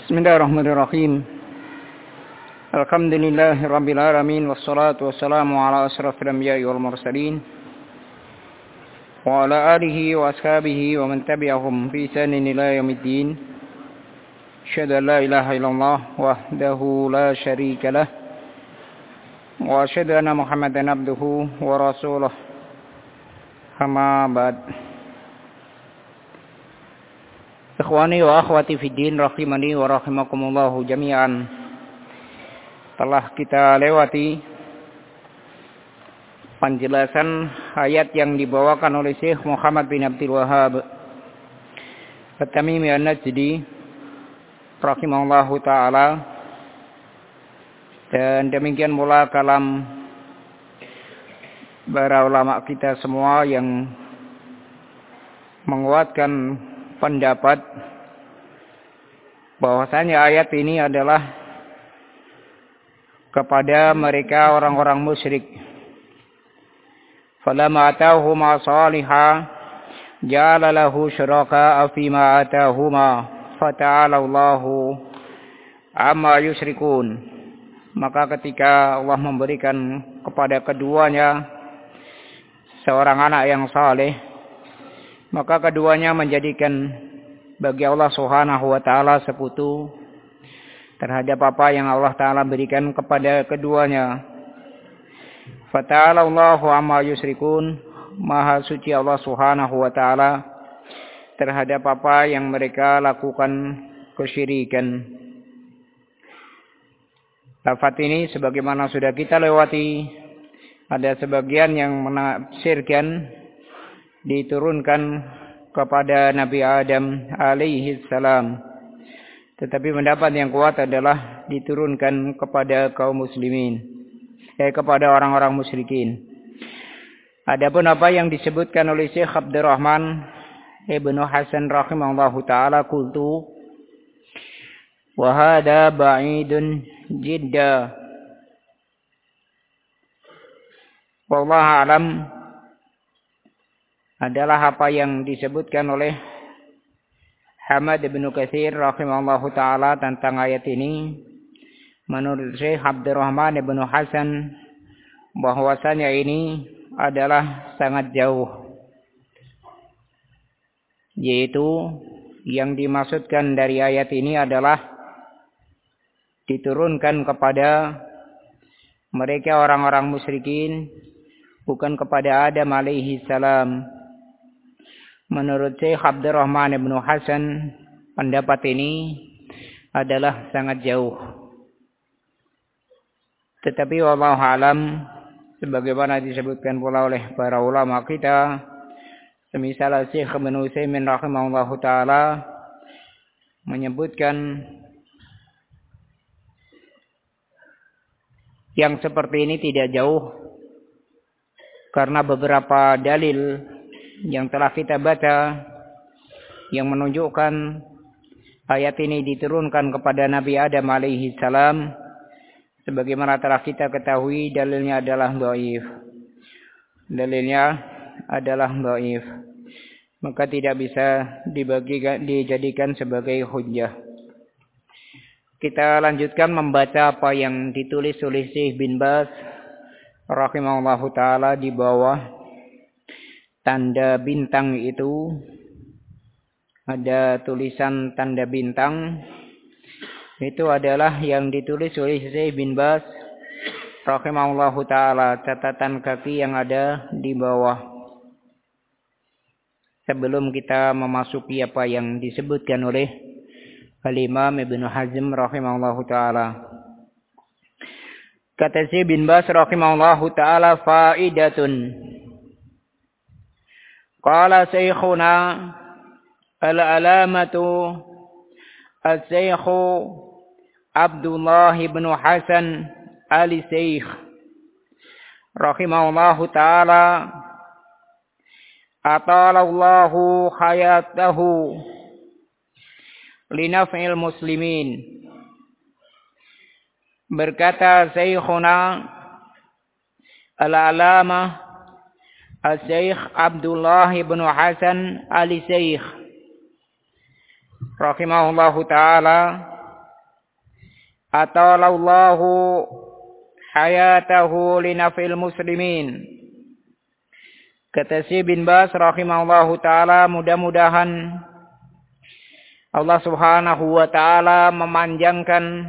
Bismillahirrahmanirrahim. Alhamdulillahirabbil alamin wassalatu wassalamu ala asrofil anbiya'i wal mursalin wa ala alihi wa ashabihi wa man tabi'ahum bi ihsanin ila yaumiddin. Asyhadu an la ilaha illallah wahdahu la syarika lah wa asyhadu anna Muhammadan abduhu wa rasuluh. Amma ba'd. Ikhwani wa akhwati fiddin rahimani wa rahimakumullahu jami'an. Telah kita lewati penjelasan ayat yang dibawakan oleh Syekh Muhammad bin Abdul Wahhab At-Tamimi An-Najdi rahimahullahu ta'ala, dan demikian pula kalam para ulama kita semua yang menguatkan pendapat bahwasanya ayat ini adalah kepada mereka orang-orang musyrik. Falamma atahuma salihah ja'ala lahu syuraka'a fima atahuma fata'ala Allahu amma yusyrikun. Maka ketika Allah memberikan kepada keduanya seorang anak yang saleh, maka keduanya menjadikan bagi Allah Subhanahu wa taala sekutu terhadap apa yang Allah taala berikan kepada keduanya. Fata'ala Allahu amma yusyrikun. Maha suci Allah Subhanahu wa taala terhadap apa yang mereka lakukan kesyirikan. Lafaz ini sebagaimana sudah kita lewati, ada sebagian yang menafsirkan diturunkan kepada Nabi Adam alaihi salam, tetapi pendapat yang kuat adalah diturunkan kepada kaum muslimin, kepada orang-orang musyrikin. Adapun apa yang disebutkan oleh Syekh Abdurrahman Ibnu Hasan rahimahullahu taala, qultu wa hada ba'idun jidda wallahu a'lam, adalah apa yang disebutkan oleh Hamad bin Katsir rahimahullahu taala tentang ayat ini. Menurut Syekh Abdurrahman bin Hasan, bahwasanya ini adalah sangat jauh, yaitu yang dimaksudkan dari ayat ini adalah diturunkan kepada mereka orang-orang musyrikin, bukan kepada Adam alaihi salam. Menurut Syekh Abdurrahman bin Hasan, pendapat ini adalah sangat jauh. Tetapi wallahu alam, sebagaimana disebutkan pula oleh para ulama kita, semisal Syekh Ibnu Utsaimin rahimahullahu taala menyebutkan yang seperti ini tidak jauh, karena beberapa dalil yang telah kita baca yang menunjukkan ayat ini diturunkan kepada Nabi Adam alaihi salam, sebagaimana telah kita ketahui dalilnya adalah dhaif. Maka tidak bisa dijadikan sebagai hujjah. Kita lanjutkan membaca apa yang ditulis oleh Syekh bin Baz rahimahullahu taala di bawah tanda bintang itu. Ada tulisan tanda bintang, itu adalah yang ditulis oleh Syekh bin Baz rahimahullahu taala, catatan kaki yang ada di bawah. Sebelum kita memasuki apa yang disebutkan oleh Al-Imam Ibnu Hazm rahimahullahu taala, kata Syekh bin Baz rahimahullahu taala, faidatun. Qala syekhuna al-alamatu al-syekh Abdullah bin Hasan al-Syekh rahimahullahu ta'ala atalallahu hayatahu linaf'il muslimin. Berkata syekhuna al-alamah al-Syekh Abdullah bin Hasan al-Syekh rahimahullahu ta'ala atalallahu hayatahu linafil muslimin. Kata Syekh bin Baz rahimahullahu taala, mudah-mudahan Allah Subhanahu wa taala memanjangkan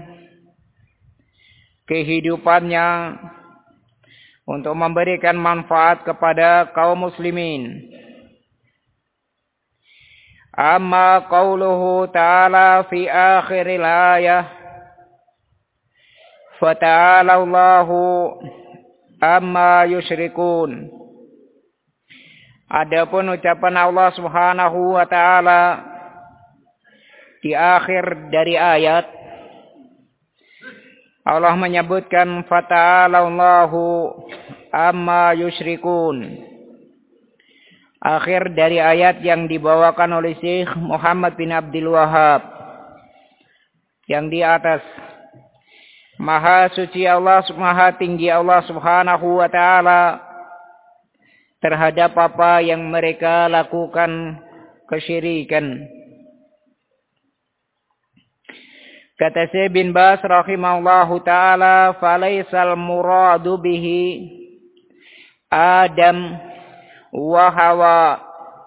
kehidupannya untuk memberikan manfaat kepada kaum muslimin. Amma qauluhu ta'ala fi akhiril ayah, fata'ala Allahu amma yusyrikun. Adapun ucapan Allah Subhanahu wa taala di akhir dari ayat, Allah menyebutkan fata'ala Allahu amma yusyrikun. Akhir dari ayat yang dibawakan oleh Syekh Muhammad bin Abdul Wahhab yang di atas. Maha suci Allah, maha tinggi Allah Subhanahu wa taala terhadap apa yang mereka lakukan kesyirikan. Kata Syekh bin Baz rahimahullahu taala, falaisal muradu bihi Adam wa Hawa.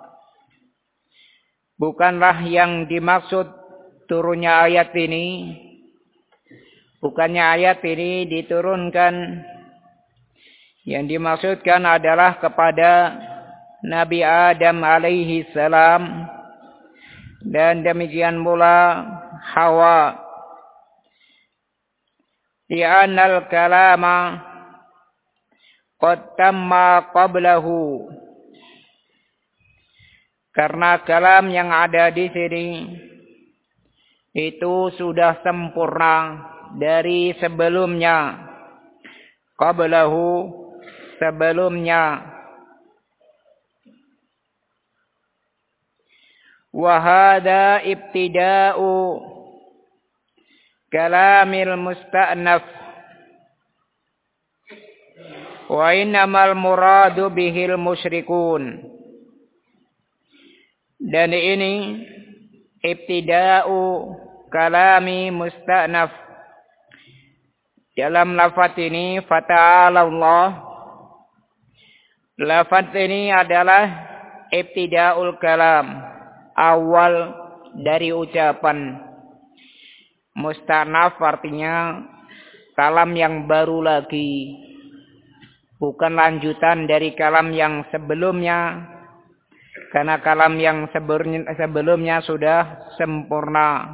Bukanlah yang dimaksud turunnya ayat ini, bukannya ayat ini diturunkan, yang dimaksudkan adalah kepada Nabi Adam alaihi salam dan demikian pula Hawa. Li'annal kalama qad tamma qablahu. Karena kalam yang ada di sini itu sudah sempurna dari sebelumnya. Qablahu, sebelumnya. Wa hadha ibtida'u kalamil musta'naf. Wa innamal muradu bihil musyrikun. Dan ini ibtida'u kalami musta'naf. Dalam lafaz ini fata'ala Allah. Lafaz ini adalah ibtida'ul kalam, awal dari ucapan. Musta'naf artinya kalam yang baru lagi, bukan lanjutan dari kalam yang sebelumnya. Karena kalam yang sebelumnya sudah sempurna.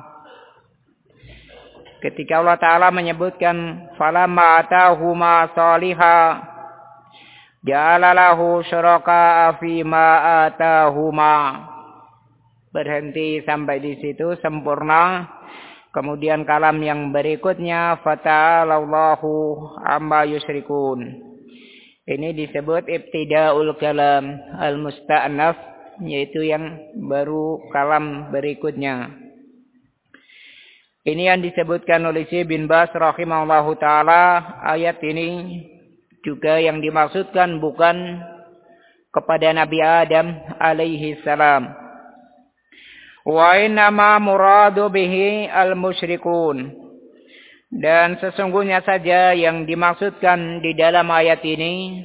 Ketika Allah Ta'ala menyebutkan falamma atahuma salihah ja'ala lahu syuraka'a fima atahuma, berhenti sampai di situ sempurna. Kemudian kalam yang berikutnya fata'ala Allahu amma yusyrikun. Ini disebut ibtida'ul kalam al-musta'naf, yaitu yang baru kalam berikutnya. Ini yang disebutkan oleh Syekh bin Baz rahimahullahu taala. Ayat ini juga yang dimaksudkan bukan kepada Nabi Adam alaihi salam. Wa innama muradu bihi al-musyrikun. Dan sesungguhnya saja yang dimaksudkan di dalam ayat ini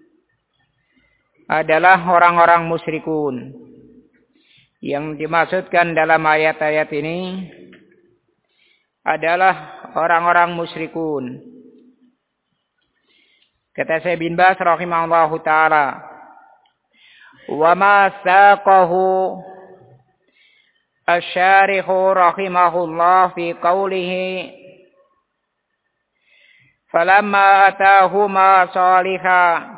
adalah orang-orang musyrikun. Yang dimaksudkan dalam ayat-ayat ini adalah orang-orang musyrikun. Kata Syekh bin Baz rahimahullahu taala, wa ma saqahu asy-syarihu rahimahullah fi qawlihi falamma atahuma salihah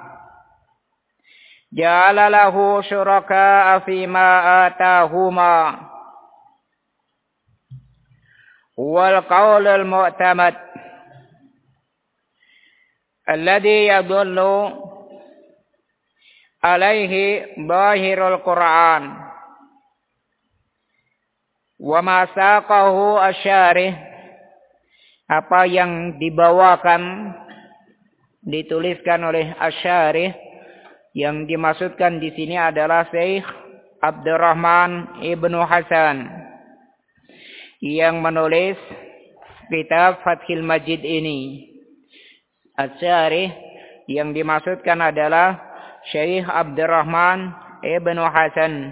ja'ala lahu syuraka'a fima atahuma wal qaulul mu'tamad alladhi yadullu alaihi zahirul Qur'an wa ma saqahu asy-syarih, apa yang dibawakan dituliskan oleh asy-syarih. Yang dimaksudkan di sini adalah Syekh Abdurrahman Ibnu Hasan yang menulis kitab Fathul Majid ini. Asy-Syarih yang dimaksudkan adalah Syekh Abdurrahman Ibnu Hasan.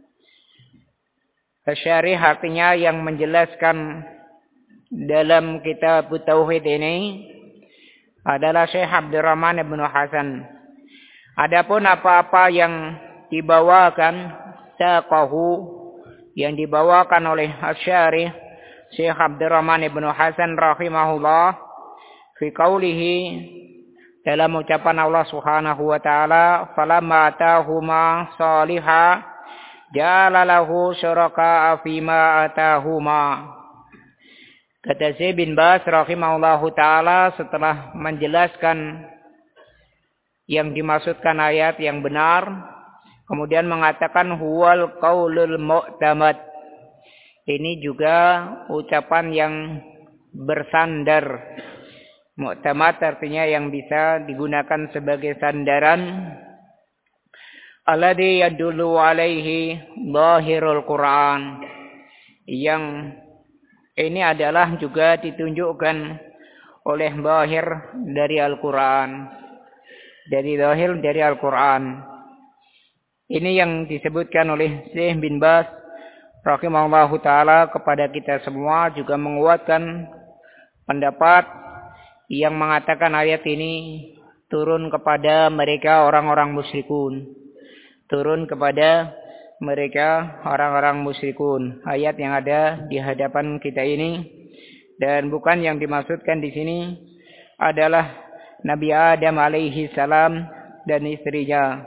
Asy-Syarih artinya yang menjelaskan dalam kitab Tauhid ini adalah Syekh Abdurrahman Ibnu Hasan. Adapun apa-apa yang dibawakan saqahu yang dibawakan oleh Asy-Syarih Syekh Abdurrahman Ibnu Hasan rahimahullah fi qaulihi dalam ucapan Allah Subhanahu wa taala falamma atahuma salihah ja'ala lahu syuraka fima atahuma. Kata Syekh bin Baz rahimahullahu taala setelah menjelaskan yang dimaksudkan ayat yang benar, kemudian mengatakan huwal qaulul mu'tamad. Ini juga ucapan yang bersandar. Mu'tamad artinya yang bisa digunakan sebagai sandaran. Alladhi yadullu alaihi zahirul Qur'an. Yang ini adalah juga ditunjukkan oleh zahir dari Al-Quran. Dari zahir dari Al-Quran. Ini yang disebutkan oleh Syekh bin Baz rahimahullahu ta'ala kepada kita semua, juga menguatkan pendapat yang mengatakan ayat ini turun kepada mereka orang-orang musyrikun. Turun kepada mereka orang-orang musyrikun. Ayat yang ada di hadapan kita ini, dan bukan yang dimaksudkan di sini adalah Nabi Adam alaihi salam dan istrinya.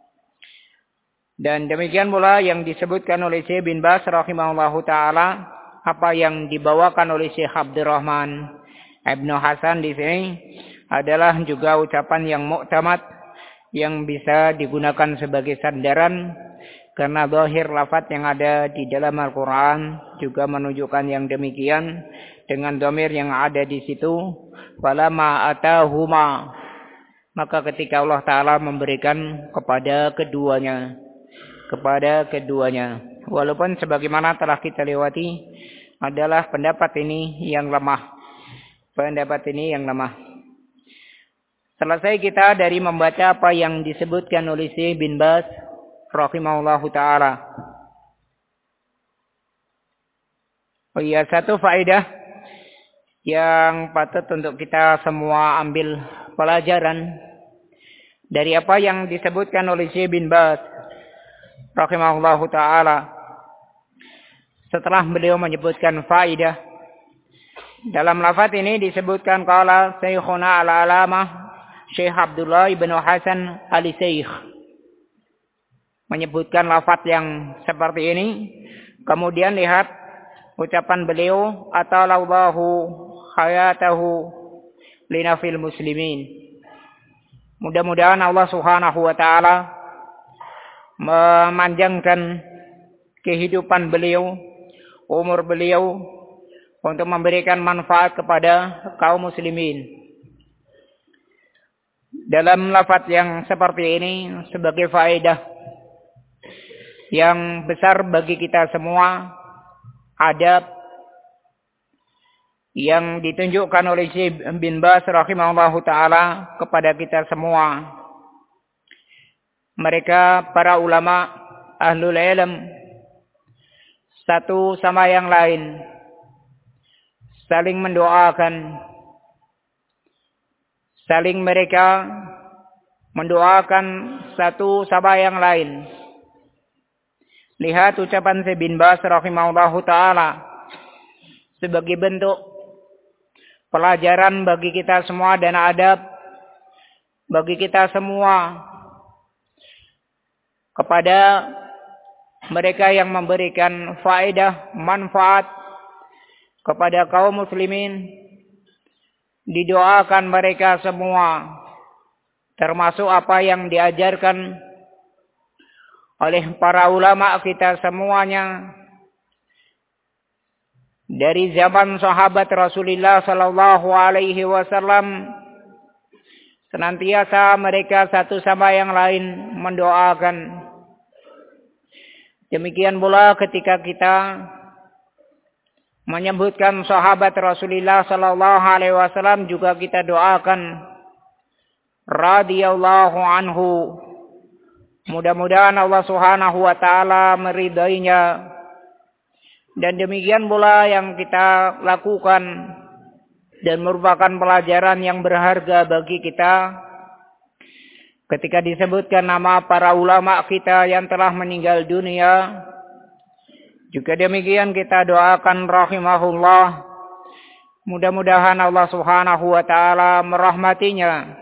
Dan demikian pula yang disebutkan oleh Syekh bin Baz rahimahullahu taala, apa yang dibawakan oleh Syekh Abdurrahman Ibnu Hasan di sini adalah juga ucapan yang mu'tamad, yang bisa digunakan sebagai sandaran, karena zahir lafaz yang ada di dalam Al-Quran juga menunjukkan yang demikian, dengan dhamir yang ada di situ. Falamma atahuma, maka ketika Allah Ta'ala memberikan kepada keduanya. Walaupun sebagaimana telah kita lewati adalah pendapat ini yang lemah. Selesai kita dari membaca apa yang disebutkan oleh Syekh bin Baz rahimahullahu ta'ala. Oh iya, satu faedah yang patut untuk kita semua ambil pelajaran dari apa yang disebutkan oleh Syekh bin Baz rahimahullahu ta'ala. Setelah beliau menyebutkan faedah, dalam lafaz ini disebutkan qala Syekhuna al-Alamah Syekh Abdullah ibnu Hasan al-Syekh, menyebutkan lafaz yang seperti ini. Kemudian lihat ucapan beliau, atalallahu hayatahu linafil muslimin. Mudah-mudahan Allah Subhanahu wa taala memanjangkan kehidupan beliau, umur beliau, untuk memberikan manfaat kepada kaum muslimin. Dalam lafaz yang seperti ini sebagai faedah yang besar bagi kita semua, adab yang ditunjukkan oleh Syekh bin Baz rahimahullahu ta'ala kepada kita semua. Mereka para ulama ahlul ilm satu sama yang lain saling mendoakan, mereka mendoakan satu sama yang lain. Lihat ucapan Syekh bin Baz rahimahullahu ta'ala sebagai bentuk pelajaran bagi kita semua dan adab bagi kita semua kepada mereka yang memberikan faedah, manfaat kepada kaum muslimin. Didoakan mereka semua, termasuk apa yang diajarkan oleh para ulama kita semuanya dari zaman sahabat Rasulullah sallallahu alaihi wasallam. Senantiasa mereka satu sama yang lain mendoakan. Demikian pula ketika kita menyebutkan sahabat Rasulullah sallallahu alaihi wasallam juga kita doakan radhiyallahu anhu. Mudah-mudahan Allah Subhanahu wa taala meridainya. Dan demikian pula yang kita lakukan dan merupakan pelajaran yang berharga bagi kita ketika disebutkan nama para ulama kita yang telah meninggal dunia. Juga demikian kita doakan rahimahullah. Mudah-mudahan Allah Subhanahu wa taala merahmatinya.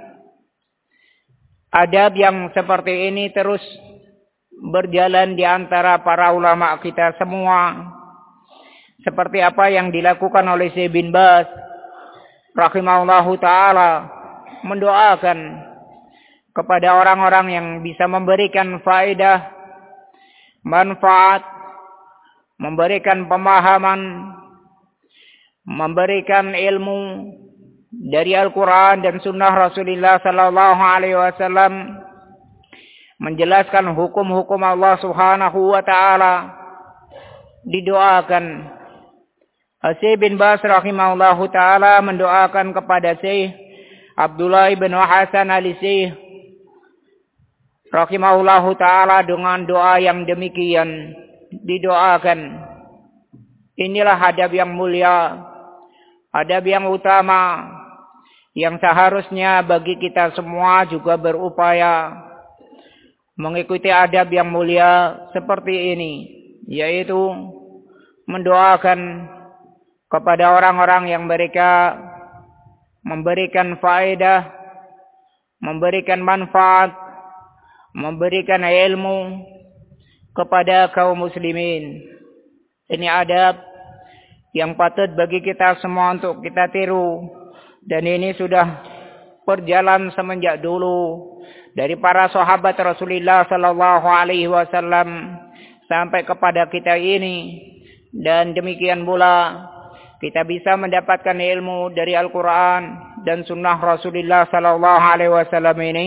Adab yang seperti ini terus berjalan di antara para ulama kita semua. Seperti apa yang dilakukan oleh Syekh bin Baz rahimahullahu taala, mendoakan kepada orang-orang yang bisa memberikan faedah, manfaat, memberikan pemahaman, memberikan ilmu dari Al-Quran dan Sunnah Rasulullah Sallallahu Alaihi Wasallam, menjelaskan hukum-hukum Allah Subhanahu Wa Taala. Didoakan. Syekh bin Baz rahimahullahu taala mendoakan kepada Syekh Abdullah bin Hasan al-Syekh rahimahullahu taala dengan doa yang demikian. Didoakan. Inilah adab yang mulia, adab yang utama, yang seharusnya bagi kita semua juga berupaya mengikuti adab yang mulia seperti ini, yaitu mendoakan kepada orang-orang yang mereka memberikan faedah, memberikan manfaat, memberikan ilmu kepada kaum muslimin. Ini adab yang patut bagi kita semua untuk kita tiru. Dan ini sudah berjalan semenjak dulu dari para sahabat Rasulullah sallallahu alaihi wasallam sampai kepada kita ini. Dan demikian pula kita bisa mendapatkan ilmu dari Al-Quran dan Sunnah Rasulullah sallallahu alaihi wasallam ini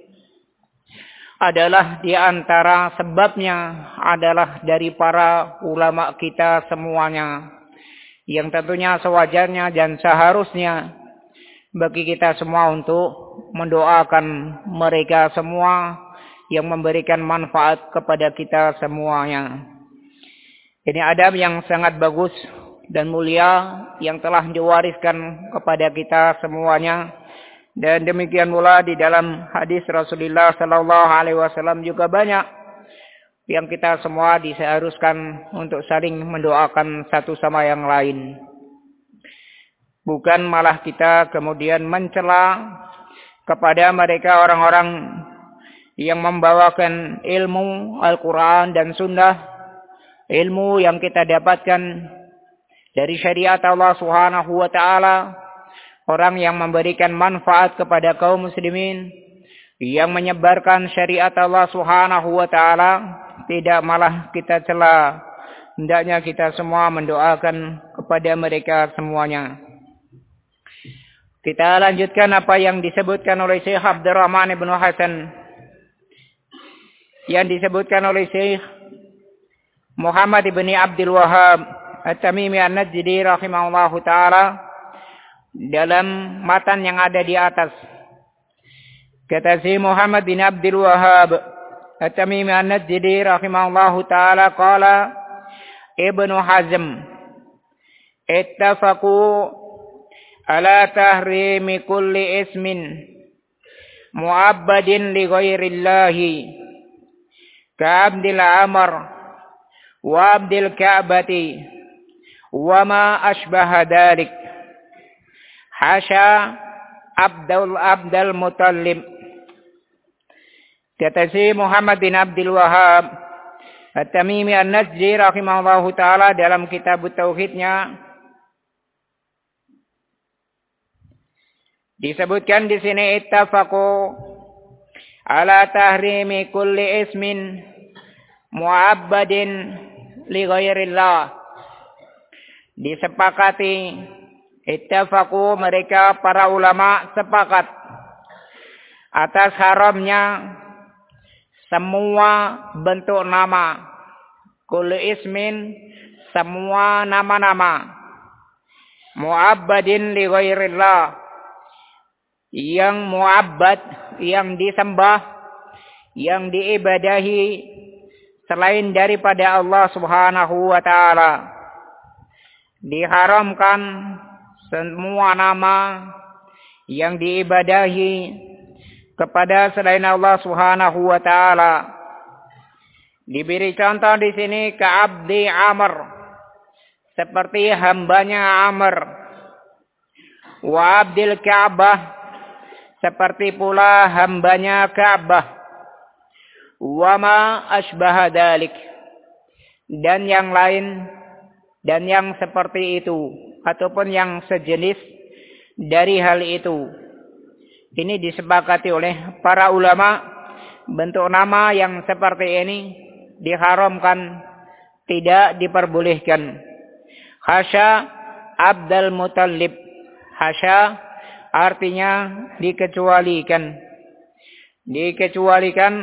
adalah di antara sebabnya adalah dari para ulama kita semuanya, yang tentunya sewajarnya dan seharusnya bagi kita semua untuk mendoakan mereka semua yang memberikan manfaat kepada kita semuanya. Ini adab yang sangat bagus dan mulia yang telah diwariskan kepada kita semuanya. Dan demikian pula di dalam hadis Rasulullah sallallahu alaihi wasallam juga banyak yang kita semua diseharuskan untuk saling mendoakan satu sama yang lain. Bukan malah kita kemudian mencela kepada mereka orang-orang yang membawakan ilmu Al-Quran dan Sunnah, ilmu yang kita dapatkan dari syariat Allah Subhanahu wa taala, orang yang memberikan manfaat kepada kaum muslimin, yang menyebarkan syariat Allah Subhanahu wa taala, tidak malah kita cela. Hendaknya kita semua mendoakan kepada mereka semuanya. Kita lanjutkan apa yang disebutkan oleh Syekh Abdurrahman bin Hasan, yang disebutkan oleh Syekh Muhammad bin Abdul Wahhab At-Tamimi An-Najdi rahimahullahu taala dalam matan yang ada di atas. Kata Syekh Muhammad bin Abdul Wahhab At-Tamimi An-Najdi rahimahullahu taala, qala Ibnu Hazm ittafaqu ala tahrimi kulli ismin mu'abbadin li ghairillahi ka'abdil amr wa abdil ka'bati wa ma ashbaha dhalik hasya abdul mutallib. Kata si Muhammad bin Abdul Wahhab At-Tamimi An-Najdi rahimahullahu taala dalam kitab tauhidnya, disebutkan di sini ittafaqu ala tahrimi kulli ismin mu'abbadin li ghairillah. Disepakati, ittafaqu, mereka para ulama sepakat atas haramnya semua bentuk nama, kulli ismin, semua nama-nama, mu'abbadin li ghairillah, yang mu'abbad, yang disembah, yang diibadahi selain daripada Allah Subhanahu wa taala. Diharamkan semua nama yang diibadahi kepada selain Allah Subhanahu wa taala. Diberi contoh di sini ka'abdi Amr, seperti hambanya Amr. Wa abdil Ka'bah, seperti pula hambanya Ka'bah. Wa ma asbaha dzalik, dan yang lain dan yang seperti itu ataupun yang sejenis dari hal itu. Ini disepakati oleh para ulama, bentuk nama yang seperti ini diharamkan, tidak diperbolehkan. Hasya Abdul Muttalib. Hasya artinya dikecualikan. Dikecualikan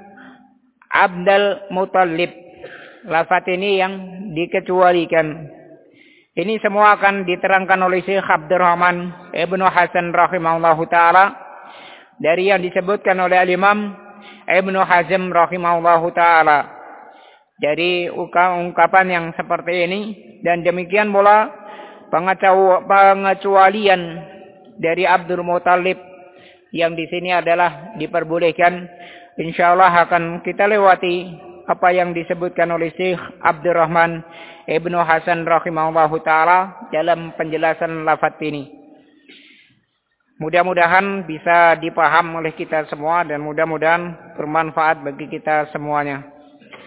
Abdul Muttalib. Lafaz ini yang dikecualikan. Ini semua akan diterangkan oleh Syekh Abdurrahman Ibnu Hasan rahimahullahu taala dari yang disebutkan oleh Al-Imam Ibnu Hazm rahimahullahu taala. Dari ungkapan yang seperti ini, dan demikian pula pengecualian dari Abdul Muttalib yang di sini adalah diperbolehkan. Insyaallah akan kita lewati apa yang disebutkan oleh Syekh Abdurrahman Ibnu Hasan rahimahullahu taala dalam penjelasan lafaz ini. Mudah-mudahan bisa dipaham oleh kita semua dan mudah-mudahan bermanfaat bagi kita semuanya.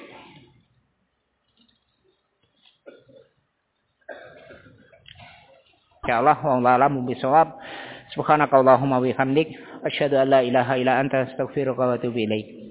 Insyaallah wallahu a'lam bishawab. Subhanakallahumma wa bihamdik asyhadu an la ilaha illa anta astaghfiruka wa atubu ilaik.